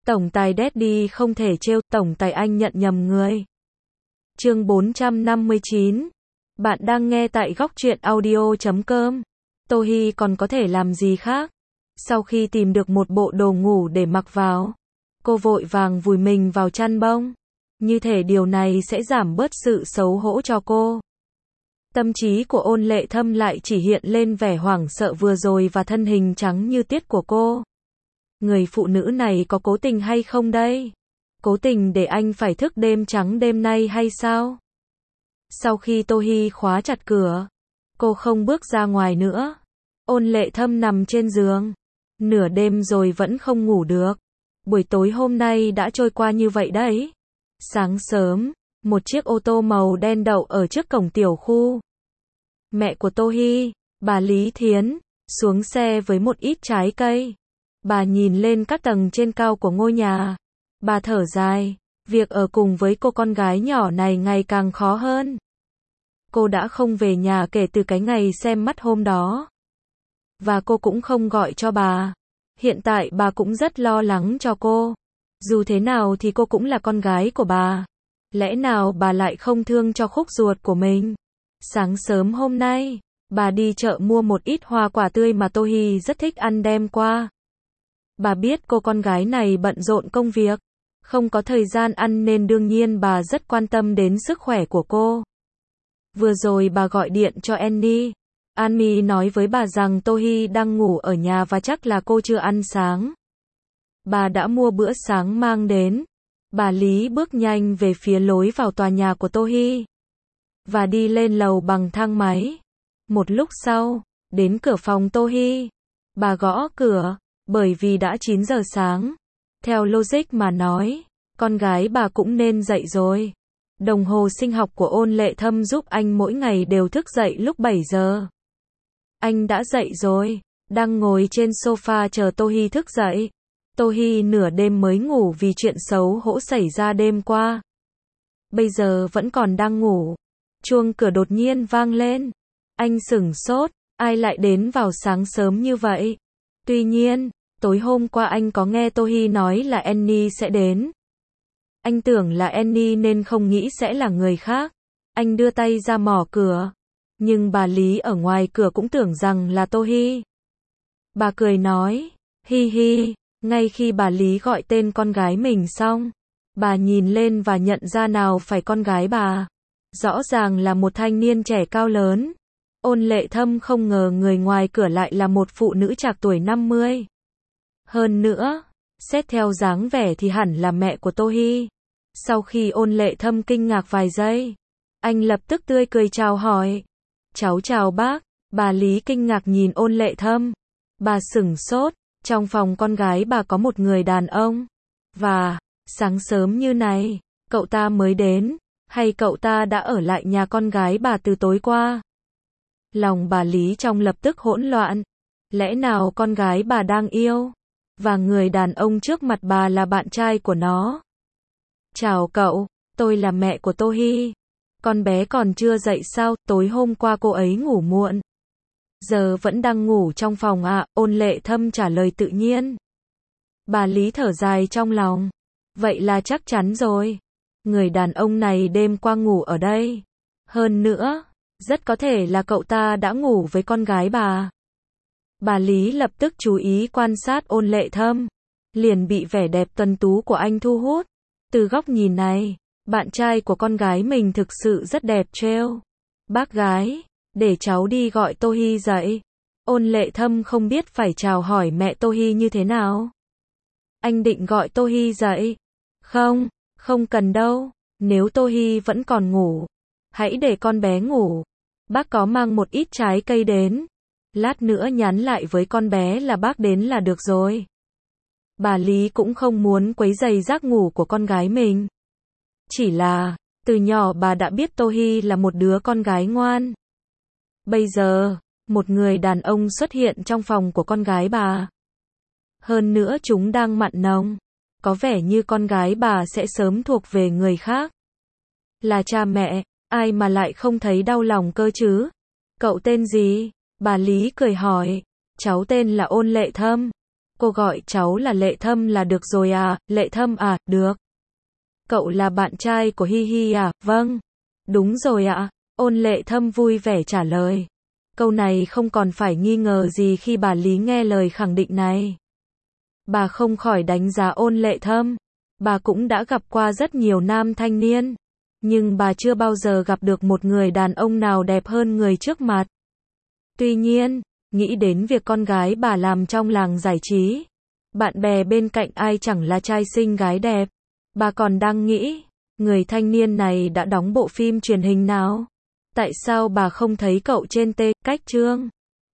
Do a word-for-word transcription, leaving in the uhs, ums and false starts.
Tổng tài Daddy không thể trêu, tổng tài anh nhận nhầm người. Chương bốn trăm năm mươi chín. Bạn đang nghe tại góc truyện audio chấm com. Tô Hi còn có thể làm gì khác? Sau khi tìm được một bộ đồ ngủ để mặc vào, cô vội vàng vùi mình vào chăn bông. Như thể điều này sẽ giảm bớt sự xấu hổ cho cô. Tâm trí của Ôn Lệ Thâm lại chỉ hiện lên vẻ hoảng sợ vừa rồi và thân hình trắng như tuyết của cô. Người phụ nữ này có cố tình hay không đây? Cố tình để anh phải thức đêm trắng đêm nay hay sao? Sau khi Tô Hi khóa chặt cửa, cô không bước ra ngoài nữa. Ôn Lệ Thâm nằm trên giường. Nửa đêm rồi vẫn không ngủ được. Buổi tối hôm nay đã trôi qua như vậy đấy. Sáng sớm, một chiếc ô tô màu đen đậu ở trước cổng tiểu khu. Mẹ của Tô Hi, bà Lý Thiến, xuống xe với một ít trái cây. Bà nhìn lên các tầng trên cao của ngôi nhà. Bà thở dài, việc ở cùng với cô con gái nhỏ này ngày càng khó hơn. Cô đã không về nhà kể từ cái ngày xem mắt hôm đó. Và cô cũng không gọi cho bà. Hiện tại bà cũng rất lo lắng cho cô. Dù thế nào thì cô cũng là con gái của bà. Lẽ nào bà lại không thương cho khúc ruột của mình? Sáng sớm hôm nay, bà đi chợ mua một ít hoa quả tươi mà Tô Hi rất thích ăn đem qua. Bà biết cô con gái này bận rộn công việc, không có thời gian ăn nên đương nhiên bà rất quan tâm đến sức khỏe của cô. Vừa rồi bà gọi điện cho Annie. Annie nói với bà rằng Tô Hi đang ngủ ở nhà và chắc là cô chưa ăn sáng. Bà đã mua bữa sáng mang đến. Bà Lý bước nhanh về phía lối vào tòa nhà của Tô Hi và đi lên lầu bằng thang máy. Một lúc sau, đến cửa phòng Tô Hi. Bà gõ cửa, bởi vì đã chín giờ sáng. Theo logic mà nói, con gái bà cũng nên dậy rồi. Đồng hồ sinh học của Ôn Lệ Thâm giúp anh mỗi ngày đều thức dậy lúc bảy giờ. Anh đã dậy rồi, đang ngồi trên sofa chờ Tô Hi thức dậy. Tô Hi nửa đêm mới ngủ vì chuyện xấu hổ xảy ra đêm qua. Bây giờ vẫn còn đang ngủ. Chuông cửa đột nhiên vang lên. Anh sửng sốt, ai lại đến vào sáng sớm như vậy? Tuy nhiên, tối hôm qua anh có nghe Tô Hi nói là Annie sẽ đến. Anh tưởng là Annie nên không nghĩ sẽ là người khác. Anh đưa tay ra mỏ cửa. Nhưng bà Lý ở ngoài cửa cũng tưởng rằng là Tô Hi. Bà cười nói, hi hi. Ngay khi bà Lý gọi tên con gái mình xong, bà nhìn lên và nhận ra nào phải con gái bà. Rõ ràng là một thanh niên trẻ cao lớn. Ôn Lệ Thâm không ngờ người ngoài cửa lại là một phụ nữ trạc tuổi năm mươi. Hơn nữa, xét theo dáng vẻ thì hẳn là mẹ của Tô Hi. Sau khi Ôn Lệ Thâm kinh ngạc vài giây, anh lập tức tươi cười chào hỏi. Cháu chào bác. Bà Lý kinh ngạc nhìn Ôn Lệ Thâm. Bà sửng sốt. Trong phòng con gái bà có một người đàn ông. Và, sáng sớm như này, cậu ta mới đến, hay cậu ta đã ở lại nhà con gái bà từ tối qua? Lòng bà Lý trong lập tức hỗn loạn. Lẽ nào con gái bà đang yêu? Và người đàn ông trước mặt bà là bạn trai của nó? Chào cậu, tôi là mẹ của Tô Hi. Con bé còn chưa dậy sao? Tối hôm qua cô ấy ngủ muộn. Giờ vẫn đang ngủ trong phòng ạ, à? Ôn Lệ Thâm trả lời tự nhiên. Bà Lý thở dài trong lòng. Vậy là chắc chắn rồi. Người đàn ông này đêm qua ngủ ở đây. Hơn nữa, rất có thể là cậu ta đã ngủ với con gái bà. Bà Lý lập tức chú ý quan sát Ôn Lệ Thâm. Liền bị vẻ đẹp tuấn tú của anh thu hút. Từ góc nhìn này, bạn trai của con gái mình thực sự rất đẹp trêu. Bác gái, để cháu đi gọi Tô Hi dậy. Ôn Lệ Thâm không biết phải chào hỏi mẹ Tô Hi như thế nào. Anh định gọi Tô Hi dậy. Không, không cần đâu. Nếu Tô Hi vẫn còn ngủ, hãy để con bé ngủ. Bác có mang một ít trái cây đến. Lát nữa nhắn lại với con bé là bác đến là được rồi. Bà Lý cũng không muốn quấy rầy giấc ngủ của con gái mình. Chỉ là, từ nhỏ bà đã biết Tô Hi là một đứa con gái ngoan. Bây giờ, một người đàn ông xuất hiện trong phòng của con gái bà. Hơn nữa chúng đang mặn nồng. Có vẻ như con gái bà sẽ sớm thuộc về người khác. Là cha mẹ, ai mà lại không thấy đau lòng cơ chứ? Cậu tên gì? Bà Lý cười hỏi. Cháu tên là Ôn Lệ Thâm. Cô gọi cháu là Lệ Thâm là được rồi à, Lệ Thâm à, được. Cậu là bạn trai của Hi Hi à, vâng. Đúng rồi ạ, Ôn Lệ Thâm vui vẻ trả lời. Câu này không còn phải nghi ngờ gì khi bà Lý nghe lời khẳng định này. Bà không khỏi đánh giá Ôn Lệ Thâm. Bà cũng đã gặp qua rất nhiều nam thanh niên. Nhưng bà chưa bao giờ gặp được một người đàn ông nào đẹp hơn người trước mặt. Tuy nhiên, nghĩ đến việc con gái bà làm trong làng giải trí, bạn bè bên cạnh ai chẳng là trai xinh gái đẹp, bà còn đang nghĩ, người thanh niên này đã đóng bộ phim truyền hình nào? Tại sao bà không thấy cậu trên tê cách chương?